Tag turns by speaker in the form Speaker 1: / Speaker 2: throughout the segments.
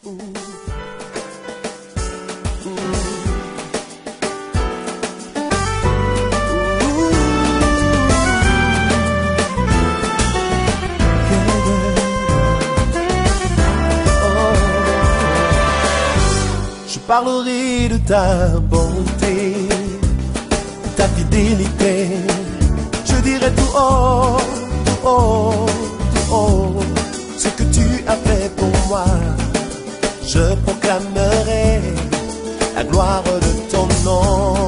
Speaker 1: Je parlerai de ta bonté, ta fidélité. Je dirai tout haut, tout haut, tout haut, ce que tu as fait pour moi. Je proclamerai la gloire de ton nom.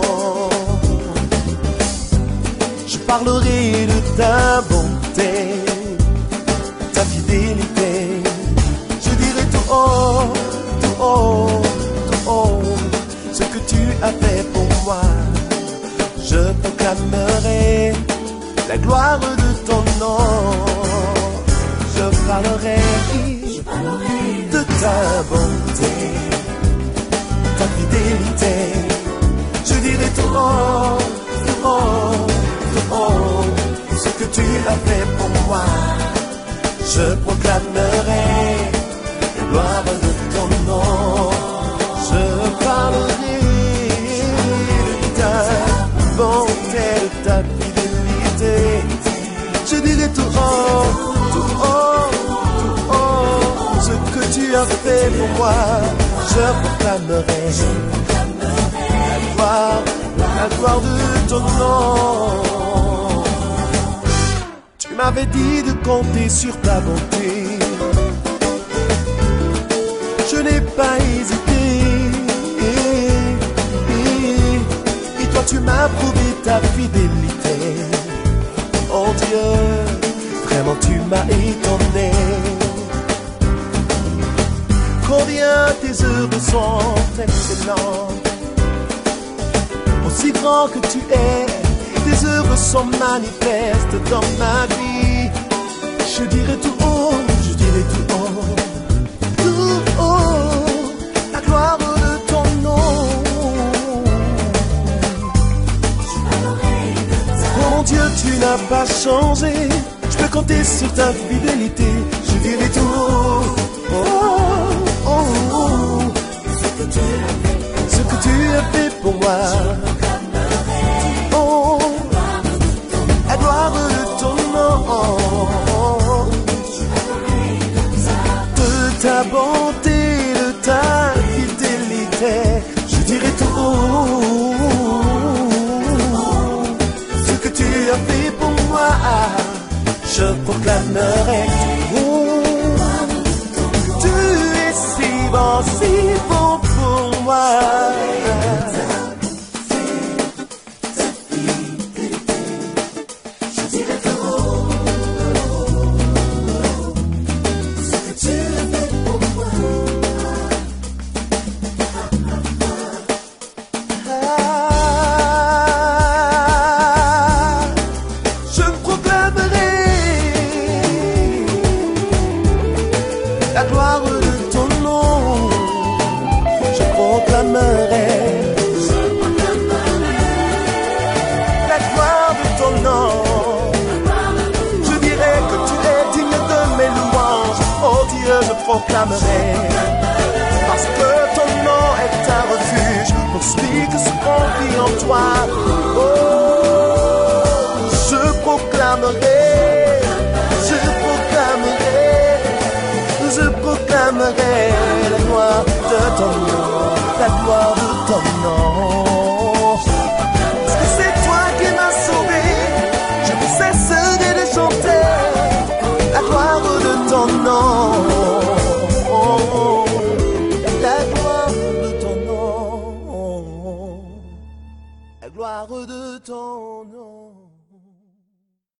Speaker 1: Je parlerai de ta bonté, ta fidélité. Je dirai tout haut, tout haut, tout haut, ce que tu as fait pour moi. Je proclamerai la gloire de ton nom. Je parlerai de ta bonté, ta fidélité. Je dirai tout haut, tout haut, tout haut, ce que tu as fait pour moi. Je proclamerai la gloire de ton nom. Je parlerai de ta bonté, de ta fidélité. Je dirai tout haut, tout haut, tout haut, ce que tu as fait pour moi. Je proclamerai la gloire de ton nom. Tu m'avais dit de compter sur ta bonté. Je n'ai pas hésité. Et toi tu m'as prouvé ta fidélité. Oh Dieu, vraiment tu m'as étonné. Combien tes œuvres sont excellentes. Aussi grand que tu es, tes œuvres sont manifestes dans ma vie. Je dirai tout haut, je dirai tout haut, la gloire de ton nom. Oh mon Dieu, tu n'as pas changé. Je peux compter sur ta fidélité. Je dirai tout haut, oh, oh, oh, ce que tu as fait pour moi. Oh, la gloire de ton nom, de ta bonté, de ta fidélité. Je dirai tout haut, ce que tu as fait pour moi. Je proclamerai tu es si bon pour moi. La gloire de ton nom, je proclamerai la gloire de ton nom. Je dirai que tu es digne de mes louanges. Oh Dieu, je proclamerai, parce que ton nom est un refuge pour celui qui se confie en toi. Oh, je proclamerai, je proclamerai, je proclamerai la gloire de ton nom, la gloire de ton nom. Parce que c'est toi qui m'as sauvé, je ne cesserai de chanter la gloire de ton nom. La gloire de ton nom, la gloire de ton nom.